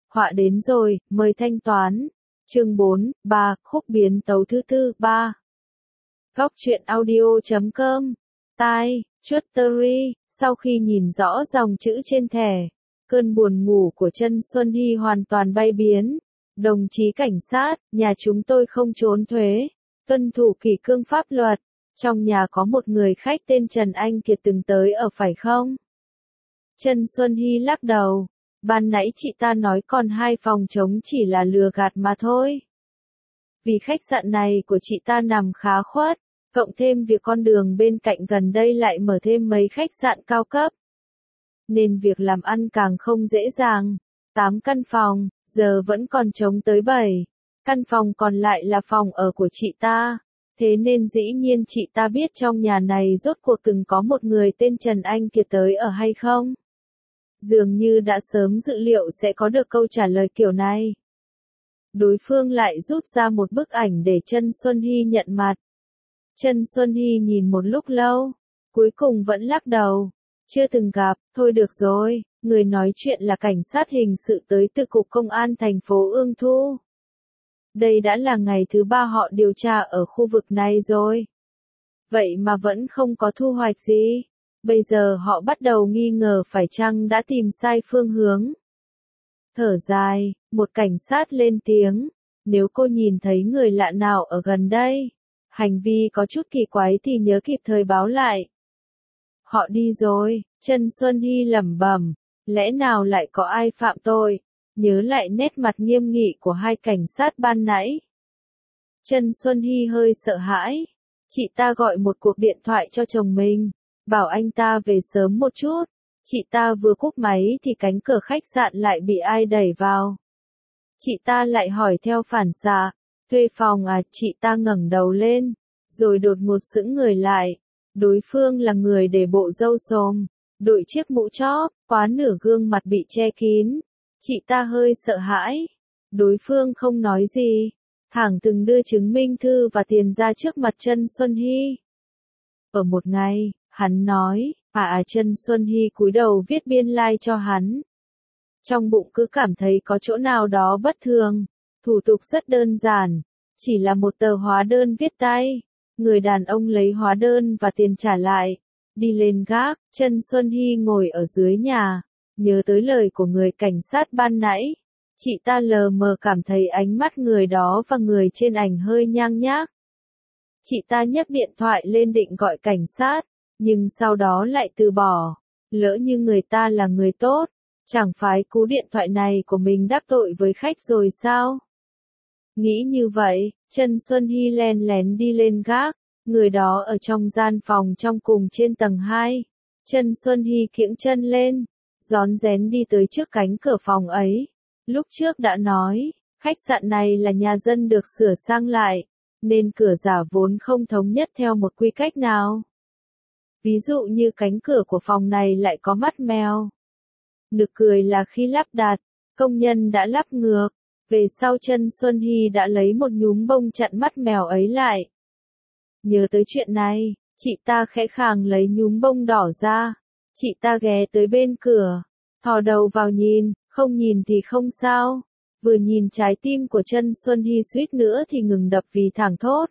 Họa đến rồi, mời thanh toán. Chương 4, 3, khúc biến tấu thứ tư, 3. Góc truyện audio.com. Tai, Chuttery, sau khi nhìn rõ dòng chữ trên thẻ, cơn buồn ngủ của Chân Xuân Hy hoàn toàn bay biến. Đồng chí cảnh sát, nhà chúng tôi không trốn thuế, tuân thủ kỷ cương pháp luật. Trong nhà có một người khách tên Trần Anh Kiệt từng tới ở phải không? Chân Xuân Hy lắc đầu. Ban nãy chị ta nói còn 2 phòng trống chỉ là lừa gạt mà thôi. Vì khách sạn này của chị ta nằm khá khuất, cộng thêm việc con đường bên cạnh gần đây lại mở thêm mấy khách sạn cao cấp, nên việc làm ăn càng không dễ dàng. 8 căn phòng, giờ vẫn còn trống tới 7. Căn phòng còn lại là phòng ở của chị ta. Thế nên dĩ nhiên chị ta biết trong nhà này rốt cuộc từng có một người tên Trần Anh Kiệt tới ở hay không. Dường như đã sớm dự liệu sẽ có được câu trả lời kiểu này. Đối phương lại rút ra một bức ảnh để Chân Xuân Hy nhận mặt. Chân Xuân Hy nhìn một lúc lâu, cuối cùng vẫn lắc đầu. Chưa từng gặp, thôi được rồi, người nói chuyện là cảnh sát hình sự tới từ Cục Công an thành phố Ương Thu. Đây đã là ngày thứ 3 họ điều tra ở khu vực này rồi. Vậy mà vẫn không có thu hoạch gì. Bây giờ họ bắt đầu nghi ngờ phải chăng đã tìm sai phương hướng. Thở dài, một cảnh sát lên tiếng. Nếu cô nhìn thấy người lạ nào ở gần đây, hành vi có chút kỳ quái thì nhớ kịp thời báo lại. Họ đi rồi, Chân Xuân Hy lẩm bẩm. Lẽ nào lại có ai phạm tội? Nhớ lại nét mặt nghiêm nghị của 2 cảnh sát ban nãy. Chân Xuân Hy hơi sợ hãi. Chị ta gọi một cuộc điện thoại cho chồng mình, bảo anh ta về sớm một chút. Chị ta vừa cúp máy thì cánh cửa khách sạn lại bị ai đẩy vào. Chị ta lại hỏi theo phản xạ, thuê phòng à? Chị ta ngẩng đầu lên, rồi đột ngột sững người lại. Đối phương là người để bộ râu xồm, đội chiếc mũ chóp, quá nửa gương mặt bị che kín. Chị ta hơi sợ hãi. Đối phương không nói gì, thẳng từng đưa chứng minh thư và tiền ra trước mặt Chân Xuân Hy. Ở một ngày, hắn nói, Chân Xuân Hy cúi đầu viết biên lai cho hắn. Trong bụng cứ cảm thấy có chỗ nào đó bất thường. Thủ tục rất đơn giản, chỉ là một tờ hóa đơn viết tay. Người đàn ông lấy hóa đơn và tiền trả lại, đi lên gác. Chân Xuân Hy ngồi ở dưới nhà, nhớ tới lời của người cảnh sát ban nãy. Chị ta lờ mờ cảm thấy ánh mắt người đó và người trên ảnh hơi nhang nhác. Chị ta nhấc điện thoại lên định gọi cảnh sát, nhưng sau đó lại từ bỏ. Lỡ như người ta là người tốt, chẳng phải cú điện thoại này của mình đắc tội với khách rồi sao? Nghĩ như vậy, Chân Xuân Hy len lén đi lên gác. Người đó ở trong gian phòng trong cùng trên tầng 2. Chân Xuân Hy kiễng chân lên, rón rén đi tới trước cánh cửa phòng ấy. Lúc trước đã nói, khách sạn này là nhà dân được sửa sang lại, nên cửa giả vốn không thống nhất theo một quy cách nào. Ví dụ như cánh cửa của phòng này lại có mắt mèo. Nực cười là khi lắp đặt, công nhân đã lắp ngược. Về sau Chân Xuân Hy đã lấy một nhúm bông chặn mắt mèo ấy lại. Nhớ tới chuyện này, chị ta khẽ khàng lấy nhúm bông đỏ ra. Chị ta ghé tới bên cửa, thò đầu vào nhìn, không nhìn thì không sao. Vừa nhìn trái tim của Chân Xuân Hy suýt nữa thì ngừng đập vì thảng thốt.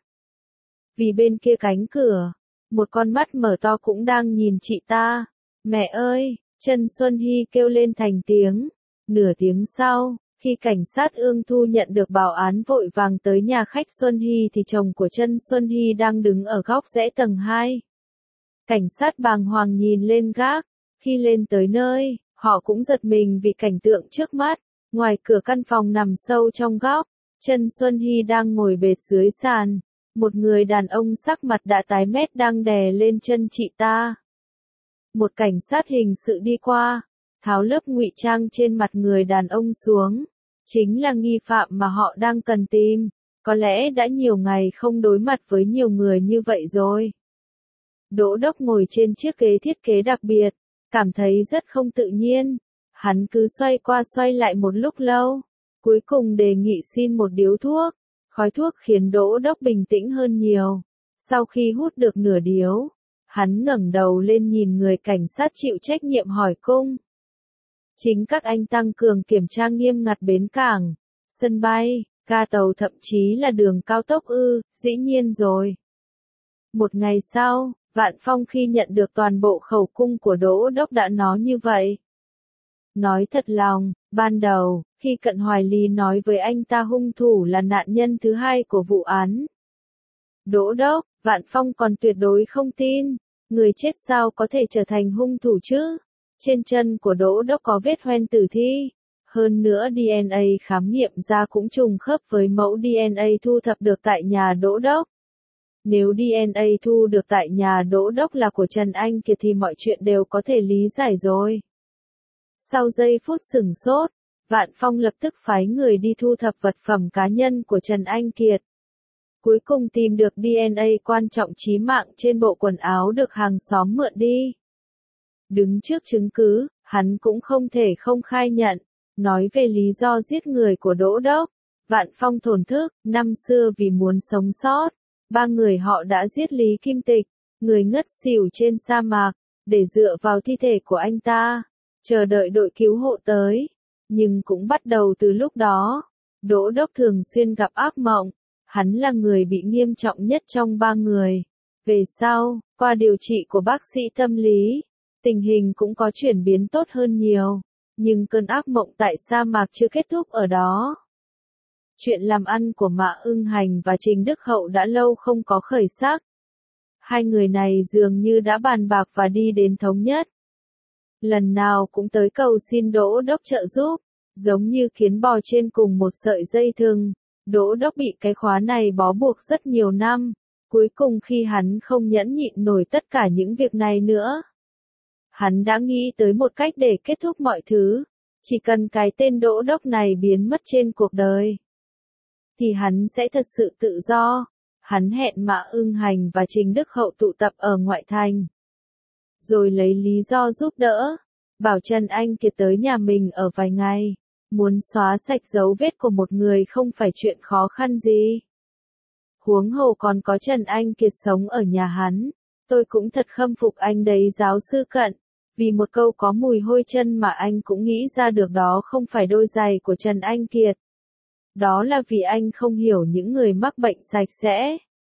Vì bên kia cánh cửa, một con mắt mở to cũng đang nhìn chị ta. Mẹ ơi! Chân Xuân Hy kêu lên thành tiếng. Nửa tiếng sau, khi cảnh sát Ương Thu nhận được báo án vội vàng tới nhà khách Xuân Hy thì chồng của Chân Xuân Hy đang đứng ở góc rẽ tầng 2. Cảnh sát bàng hoàng nhìn lên gác. Khi lên tới nơi, họ cũng giật mình vì cảnh tượng trước mắt. Ngoài cửa căn phòng nằm sâu trong góc, Chân Xuân Hy đang ngồi bệt dưới sàn. Một người đàn ông sắc mặt đã tái mét đang đè lên chân chị ta. Một cảnh sát hình sự đi qua, tháo lớp ngụy trang trên mặt người đàn ông xuống. Chính là nghi phạm mà họ đang cần tìm. Có lẽ đã nhiều ngày không đối mặt với nhiều người như vậy rồi. Đỗ Đốc ngồi trên chiếc ghế thiết kế đặc biệt, cảm thấy rất không tự nhiên. Hắn cứ xoay qua xoay lại một lúc lâu, cuối cùng đề nghị xin một điếu thuốc. Khói thuốc khiến Đỗ Đốc bình tĩnh hơn nhiều. Sau khi hút được nửa điếu, hắn ngẩng đầu lên nhìn người cảnh sát chịu trách nhiệm hỏi cung. Chính các anh tăng cường kiểm tra nghiêm ngặt bến cảng, sân bay, ga tàu thậm chí là đường cao tốc ư, dĩ nhiên rồi. Một ngày sau, Vạn Phong khi nhận được toàn bộ khẩu cung của Đỗ Đốc đã nói như vậy. Nói thật lòng, ban đầu, khi Cận Hoài Lý nói với anh ta hung thủ là nạn nhân thứ hai của vụ án Đỗ Đốc, Vạn Phong còn tuyệt đối không tin, người chết sao có thể trở thành hung thủ chứ? Trên chân của Đỗ Đốc có vết hoen tử thi. Hơn nữa DNA khám nghiệm ra cũng trùng khớp với mẫu DNA thu thập được tại nhà Đỗ Đốc. Nếu DNA thu được tại nhà Đỗ Đốc là của Trần Anh Kiệt thì mọi chuyện đều có thể lý giải rồi. Sau giây phút sửng sốt, Vạn Phong lập tức phái người đi thu thập vật phẩm cá nhân của Trần Anh Kiệt. Cuối cùng tìm được DNA quan trọng chí mạng trên bộ quần áo được hàng xóm mượn đi. Đứng trước chứng cứ, hắn cũng không thể không khai nhận, nói về lý do giết người của Đỗ Đốc. Vạn Phong thổn thức, năm xưa vì muốn sống sót, ba người họ đã giết Lý Kim Tịch, người ngất xỉu trên sa mạc, để dựa vào thi thể của anh ta, chờ đợi đội cứu hộ tới. Nhưng cũng bắt đầu từ lúc đó, Đỗ Đốc thường xuyên gặp ác mộng, hắn là người bị nghiêm trọng nhất trong ba người. Về sau, qua điều trị của bác sĩ tâm lý, tình hình cũng có chuyển biến tốt hơn nhiều, nhưng cơn ác mộng tại sa mạc chưa kết thúc ở đó. Chuyện làm ăn của Mã Ưng Hành và Trình Đức Hậu đã lâu không có khởi sắc. Hai người này dường như đã bàn bạc và đi đến thống nhất. Lần nào cũng tới cầu xin Đỗ Đốc trợ giúp, giống như kiến bò trên cùng một sợi dây thừng. Đỗ Đốc bị cái khóa này bó buộc rất nhiều năm, cuối cùng khi hắn không nhẫn nhịn nổi tất cả những việc này nữa, hắn đã nghĩ tới một cách để kết thúc mọi thứ. Chỉ cần cái tên Đỗ Đốc này biến mất trên cuộc đời, thì hắn sẽ thật sự tự do. Hắn hẹn Mã Ưng Hành và Trình Đức Hậu tụ tập ở ngoại thành, rồi lấy lý do giúp đỡ, bảo Trần Anh Kiệt tới nhà mình ở vài ngày. Muốn xóa sạch dấu vết của một người không phải chuyện khó khăn gì. Huống hồ còn có Trần Anh Kiệt sống ở nhà hắn. Tôi cũng thật khâm phục anh đấy giáo sư Cận. Vì một câu có mùi hôi chân mà anh cũng nghĩ ra được đó không phải đôi giày của Trần Anh Kiệt. Đó là vì anh không hiểu những người mắc bệnh sạch sẽ.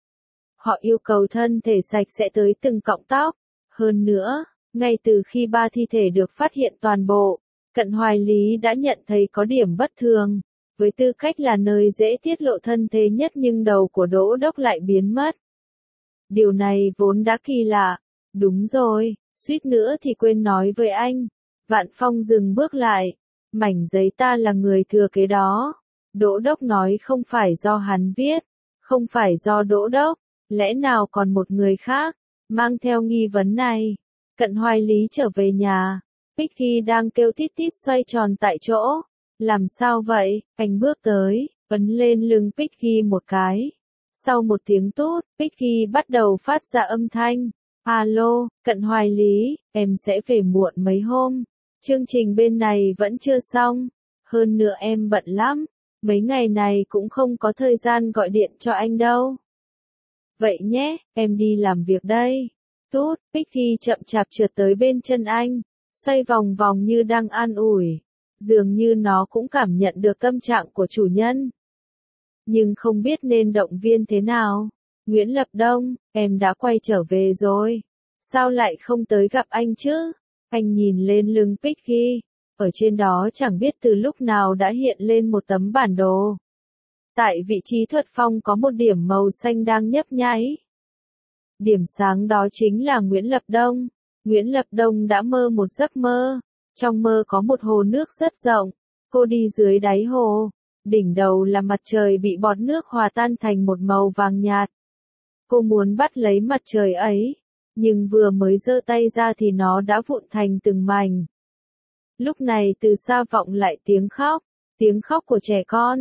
Họ yêu cầu thân thể sạch sẽ tới từng cọng tóc. Hơn nữa, ngay từ khi ba thi thể được phát hiện toàn bộ, Cận Hoài Lý đã nhận thấy có điểm bất thường. Với tư cách là nơi dễ tiết lộ thân thế nhất nhưng đầu của Đỗ Đốc lại biến mất. Điều này vốn đã kỳ lạ. Đúng rồi, suýt nữa thì quên nói với anh. Vạn Phong dừng bước lại. Mảnh giấy ta là người thừa kế đó. Đỗ Đốc nói không phải do hắn viết, không phải do Đỗ Đốc, lẽ nào còn một người khác? Mang theo nghi vấn này, Cận Hoài Lý trở về nhà. Picky đang kêu tít tít xoay tròn tại chỗ. Làm sao vậy? Anh bước tới, ấn lên lưng Picky một cái. Sau một tiếng tút, Picky bắt đầu phát ra âm thanh. Alo, Cận Hoài Lý, em sẽ về muộn mấy hôm. Chương trình bên này vẫn chưa xong. Hơn nữa em bận lắm. Mấy ngày này cũng không có thời gian gọi điện cho anh đâu. Vậy nhé, em đi làm việc đây. Tút, Picky chậm chạp trượt tới bên chân anh, xoay vòng vòng như đang an ủi. Dường như nó cũng cảm nhận được tâm trạng của chủ nhân. Nhưng không biết nên động viên thế nào. Nguyễn Lập Đông, em đã quay trở về rồi. Sao lại không tới gặp anh chứ? Anh nhìn lên lưng Picky. Ở trên đó chẳng biết từ lúc nào đã hiện lên một tấm bản đồ. Tại vị trí thuật phong có một điểm màu xanh đang nhấp nháy. Điểm sáng đó chính là Nguyễn Lập Đông. Nguyễn Lập Đông đã mơ một giấc mơ. Trong mơ có một hồ nước rất rộng. Cô đi dưới đáy hồ. Đỉnh đầu là mặt trời bị bọt nước hòa tan thành một màu vàng nhạt. Cô muốn bắt lấy mặt trời ấy. Nhưng vừa mới giơ tay ra thì nó đã vụn thành từng mảnh. Lúc này từ xa vọng lại tiếng khóc của trẻ con,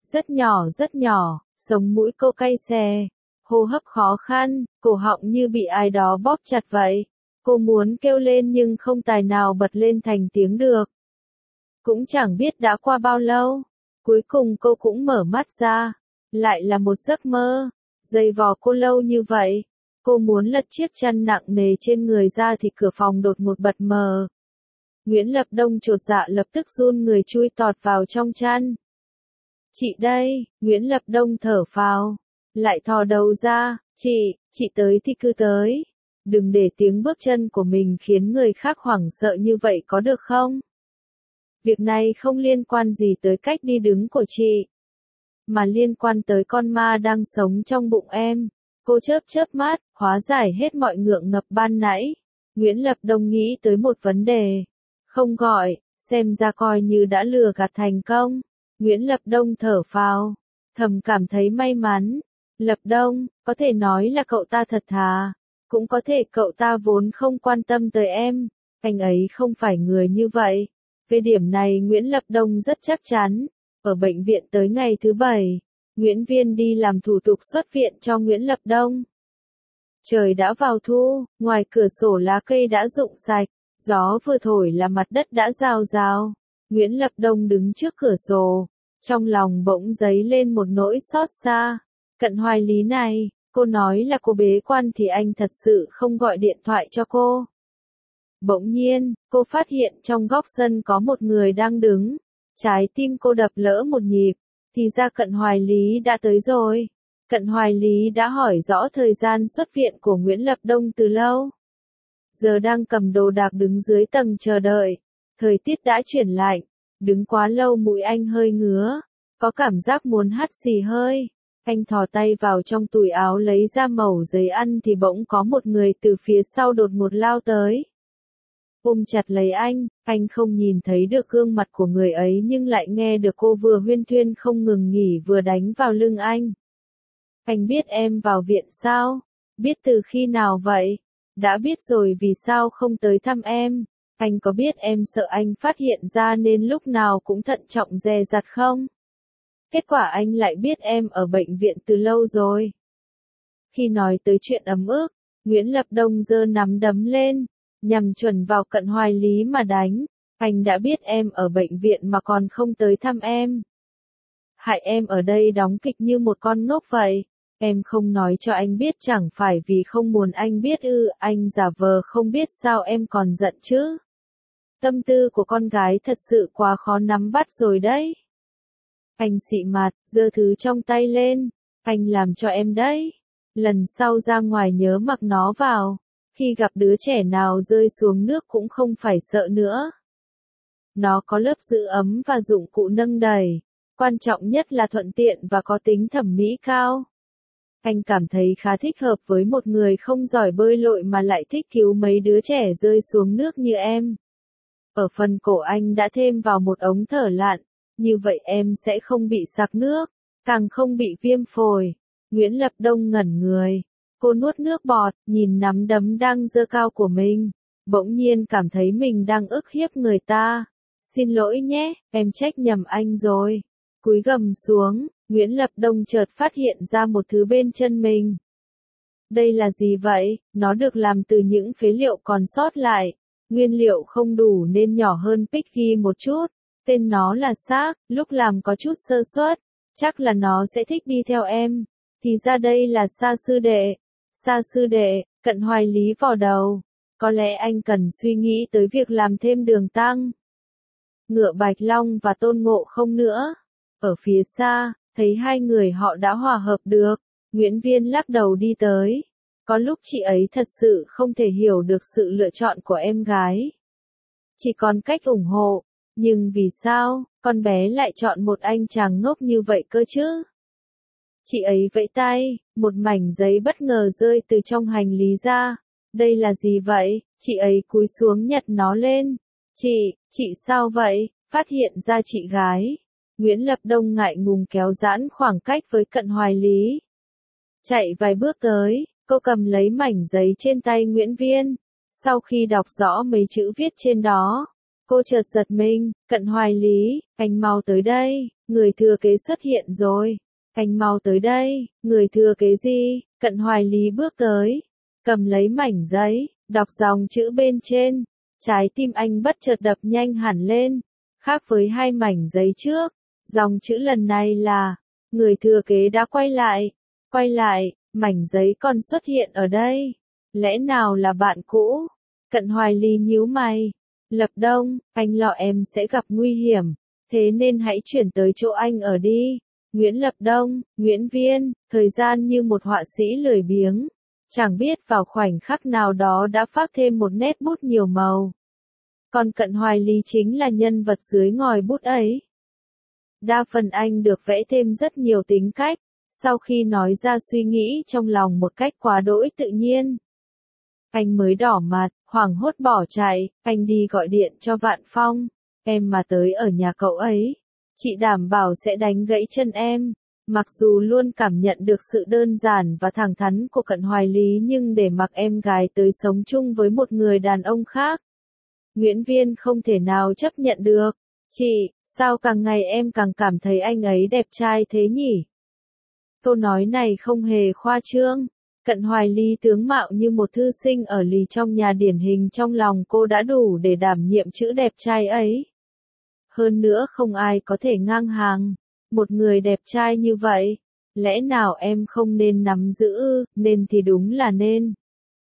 rất nhỏ, sống mũi cô cay xè, hô hấp khó khăn, cổ họng như bị ai đó bóp chặt vậy. Cô muốn kêu lên nhưng không tài nào bật lên thành tiếng được. Cũng chẳng biết đã qua bao lâu, cuối cùng cô cũng mở mắt ra, lại là một giấc mơ, dày vò cô lâu như vậy. Cô muốn lật chiếc chăn nặng nề trên người ra thì cửa phòng đột ngột bật mờ. Nguyễn Lập Đông chột dạ lập tức run người chui tọt vào trong chăn. Chị đây, Nguyễn Lập Đông thở phào, lại thò đầu ra, chị tới thì cứ tới. Đừng để tiếng bước chân của mình khiến người khác hoảng sợ như vậy có được không? Việc này không liên quan gì tới cách đi đứng của chị, mà liên quan tới con ma đang sống trong bụng em. Cô chớp chớp mắt, hóa giải hết mọi ngượng ngập ban nãy. Nguyễn Lập Đông nghĩ tới một vấn đề. Không gọi, xem ra coi như đã lừa gạt thành công. Nguyễn Lập Đông thở phào, thầm cảm thấy may mắn. Lập Đông, có thể nói là cậu ta thật thà, cũng có thể cậu ta vốn không quan tâm tới em. Anh ấy không phải người như vậy. Về điểm này Nguyễn Lập Đông rất chắc chắn. Ở bệnh viện tới ngày thứ 7, Nguyễn Viên đi làm thủ tục xuất viện cho Nguyễn Lập Đông. Trời đã vào thu, ngoài cửa sổ lá cây đã rụng sạch, gió vừa thổi là mặt đất đã rào rào. Nguyễn Lập Đông đứng trước cửa sổ, trong lòng bỗng dấy lên một nỗi xót xa. Cận Hoài Lý này, cô nói là cô bế quan thì anh thật sự không gọi điện thoại cho cô. Bỗng nhiên, cô phát hiện trong góc sân có một người đang đứng. Trái tim cô đập lỡ một nhịp, thì ra Cận Hoài Lý đã tới rồi. Cận Hoài Lý đã hỏi rõ thời gian xuất viện của Nguyễn Lập Đông từ lâu. Giờ đang cầm đồ đạc đứng dưới tầng chờ đợi. Thời tiết đã chuyển lạnh, đứng quá lâu mũi anh hơi ngứa, có cảm giác muốn hắt xì hơi. Anh thò tay vào trong túi áo lấy ra mẩu giấy ăn thì bỗng có một người từ phía sau đột ngột lao tới. Ôm chặt lấy anh không nhìn thấy được gương mặt của người ấy nhưng lại nghe được cô vừa huyên thuyên không ngừng nghỉ vừa đánh vào lưng anh. Anh biết em vào viện sao? Biết từ khi nào vậy? Đã biết rồi vì sao không tới thăm em? Anh có biết em sợ anh phát hiện ra nên lúc nào cũng thận trọng dè dặt không? Kết quả anh lại biết em ở bệnh viện từ lâu rồi. Khi nói tới chuyện ấm ức, Nguyễn Lập Đông giơ nắm đấm lên, nhằm chuẩn vào Cận Hoài Lý mà đánh. Anh đã biết em ở bệnh viện mà còn không tới thăm em. Hại em ở đây đóng kịch như một con ngốc vậy. Em không nói cho anh biết chẳng phải vì không muốn anh biết ư, anh giả vờ không biết sao em còn giận chứ. Tâm tư của con gái thật sự quá khó nắm bắt rồi đấy. Anh xị mặt, giơ thứ trong tay lên. Anh làm cho em đấy. Lần sau ra ngoài nhớ mặc nó vào. Khi gặp đứa trẻ nào rơi xuống nước cũng không phải sợ nữa. Nó có lớp giữ ấm và dụng cụ nâng đẩy. Quan trọng nhất là thuận tiện và có tính thẩm mỹ cao. Anh cảm thấy khá thích hợp với một người không giỏi bơi lội mà lại thích cứu mấy đứa trẻ rơi xuống nước như em. Ở phần cổ anh đã thêm vào một ống thở lặn, như vậy em sẽ không bị sặc nước, càng không bị viêm phổi. Nguyễn Lập Đông ngẩn người, cô nuốt nước bọt, nhìn nắm đấm đang giơ cao của mình, bỗng nhiên cảm thấy mình đang ức hiếp người ta. Xin lỗi nhé, em trách nhầm anh rồi. Cúi gầm xuống, Nguyễn Lập Đông chợt phát hiện ra một thứ bên chân mình. Đây là gì vậy? Nó được làm từ những phế liệu còn sót lại. Nguyên liệu không đủ nên nhỏ hơn Piggy một chút. Tên nó là xác, lúc làm có chút sơ suất. Chắc là nó sẽ thích đi theo em. Thì ra đây là Sa sư đệ. Sa sư đệ, Cận Hoài Lý vò đầu. Có lẽ anh cần suy nghĩ tới việc làm thêm đường tăng. Ngựa Bạch Long và Tôn Ngộ Không nữa. Ở phía xa, thấy hai người họ đã hòa hợp được. Nguyễn Viên lắc đầu đi tới. Có lúc chị ấy thật sự không thể hiểu được sự lựa chọn của em gái. Chỉ còn cách ủng hộ. Nhưng vì sao, con bé lại chọn một anh chàng ngốc như vậy cơ chứ? Chị ấy vẫy tay, một mảnh giấy bất ngờ rơi từ trong hành lý ra. Đây là gì vậy? Chị ấy cúi xuống nhặt nó lên. Chị sao vậy? Phát hiện ra chị gái. Nguyễn Lập Đông ngại ngùng kéo giãn khoảng cách với Cận Hoài Lý. Chạy vài bước tới, cô cầm lấy mảnh giấy trên tay Nguyễn Viên. Sau khi đọc rõ mấy chữ viết trên đó, cô chợt giật mình. Cận Hoài Lý, anh mau tới đây, người thừa kế xuất hiện rồi. Anh mau tới đây, người thừa kế gì? Cận Hoài Lý bước tới, cầm lấy mảnh giấy, đọc dòng chữ bên trên. Trái tim anh bất chợt đập nhanh hẳn lên. Khác với hai mảnh giấy trước, dòng chữ lần này là, người thừa kế đã quay lại. Quay lại, mảnh giấy còn xuất hiện ở đây. Lẽ nào là bạn cũ? Cận Hoài Lý nhíu mày. Lập Đông, anh lo em sẽ gặp nguy hiểm, thế nên hãy chuyển tới chỗ anh ở đi. Nguyễn Lập Đông, Nguyễn Viên, thời gian như một họa sĩ lười biếng. Chẳng biết vào khoảnh khắc nào đó đã phác thêm một nét bút nhiều màu. Còn Cận Hoài Lý chính là nhân vật dưới ngòi bút ấy. Đa phần anh được vẽ thêm rất nhiều tính cách, sau khi nói ra suy nghĩ trong lòng một cách quá đỗi tự nhiên. Anh mới đỏ mặt, hoảng hốt bỏ chạy, anh đi gọi điện cho Vạn Phong, em mà tới ở nhà cậu ấy, chị đảm bảo sẽ đánh gãy chân em. Mặc dù luôn cảm nhận được sự đơn giản và thẳng thắn của Cận Hoài Lý nhưng để mặc em gái tới sống chung với một người đàn ông khác, Nguyễn Viên không thể nào chấp nhận được. Chị, sao càng ngày em càng cảm thấy anh ấy đẹp trai thế nhỉ? Câu nói này không hề khoa trương. Cận Hoài Lý tướng mạo như một thư sinh ở lì trong nhà điển hình trong lòng cô đã đủ để đảm nhiệm chữ đẹp trai ấy. Hơn nữa không ai có thể ngang hàng. Một người đẹp trai như vậy, lẽ nào em không nên nắm giữ ư? Nên thì đúng là nên.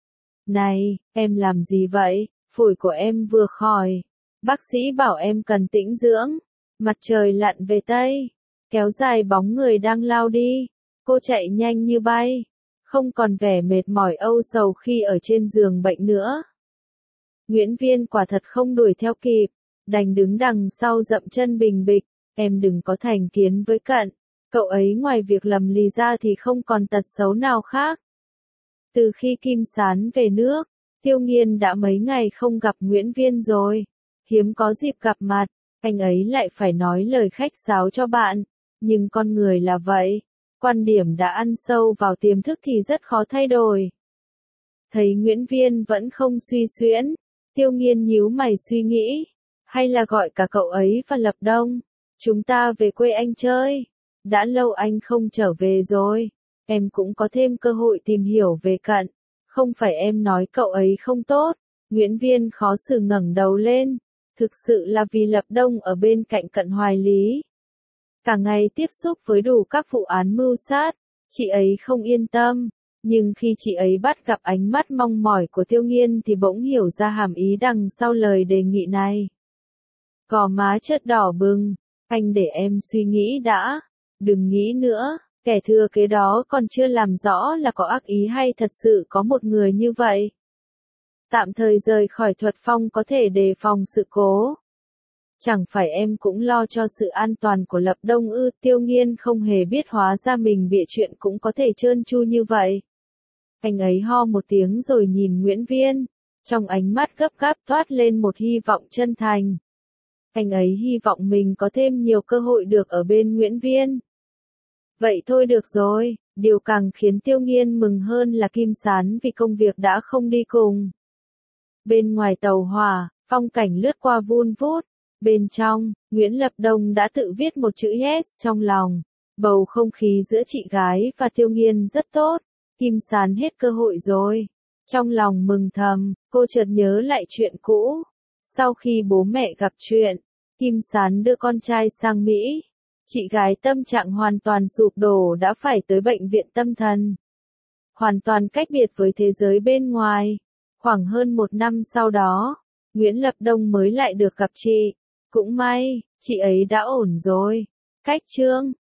Này, em làm gì vậy? Phổi của em vừa khỏi. Bác sĩ bảo em cần tĩnh dưỡng. Mặt trời lặn về Tây. Kéo dài bóng người đang lao đi. Cô chạy nhanh như bay. Không còn vẻ mệt mỏi âu sầu khi ở trên giường bệnh nữa. Nguyễn Viên quả thật không đuổi theo kịp. Đành đứng đằng sau dậm chân bình bịch. Em đừng có thành kiến với Cận. Cậu ấy ngoài việc lầm lì ra thì không còn tật xấu nào khác. Từ khi Kim Sán về nước, Tiêu Nghiên đã mấy ngày không gặp Nguyễn Viên rồi. Hiếm có dịp gặp mặt, anh ấy lại phải nói lời khách sáo cho bạn. Nhưng con người là vậy. Quan điểm đã ăn sâu vào tiềm thức thì rất khó thay đổi. Thấy Nguyễn Viên vẫn không suy xuyễn, Tiêu Nghiên nhíu mày suy nghĩ. Hay là gọi cả cậu ấy và Lập Đông. Chúng ta về quê anh chơi. Đã lâu anh không trở về rồi. Em cũng có thêm cơ hội tìm hiểu về Cận. Không phải em nói cậu ấy không tốt. Nguyễn Viên khó xử ngẩng đầu lên. Thực sự là vì Lập Đông ở bên cạnh Cận Hoài Lý. Cả ngày tiếp xúc với đủ các vụ án mưu sát. Chị ấy không yên tâm. Nhưng khi chị ấy bắt gặp ánh mắt mong mỏi của Tiêu Nghiên thì bỗng hiểu ra hàm ý đằng sau lời đề nghị này. Gò má chớt đỏ bừng. Anh để em suy nghĩ đã. Đừng nghĩ nữa. Kẻ thừa kế đó còn chưa làm rõ là có ác ý hay thật sự có một người như vậy. Tạm thời rời khỏi Thuật Phong có thể đề phòng sự cố. Chẳng phải em cũng lo cho sự an toàn của Lập Đông ư? Tiêu Nghiên không hề biết hóa ra mình bịa chuyện cũng có thể trơn tru như vậy. Anh ấy ho một tiếng rồi nhìn Nguyễn Viên. Trong ánh mắt gấp gáp toát lên một hy vọng chân thành. Anh ấy hy vọng mình có thêm nhiều cơ hội được ở bên Nguyễn Viên. Vậy thôi được rồi, điều càng khiến Tiêu Nghiên mừng hơn là Kim Sán vì công việc đã không đi cùng. Bên ngoài tàu hỏa, phong cảnh lướt qua vun vút. Bên trong, Nguyễn Lập Đông đã tự viết một chữ yes trong lòng. Bầu không khí giữa chị gái và Tiêu Nghiên rất tốt. Kim Sán hết cơ hội rồi. Trong lòng mừng thầm, cô chợt nhớ lại chuyện cũ. Sau khi bố mẹ gặp chuyện, Kim Sán đưa con trai sang Mỹ. Chị gái tâm trạng hoàn toàn sụp đổ đã phải tới bệnh viện tâm thần. Hoàn toàn cách biệt với thế giới bên ngoài. Khoảng hơn một năm sau đó, Nguyễn Lập Đông mới lại được gặp chị. Cũng may, chị ấy đã ổn rồi. Cách chương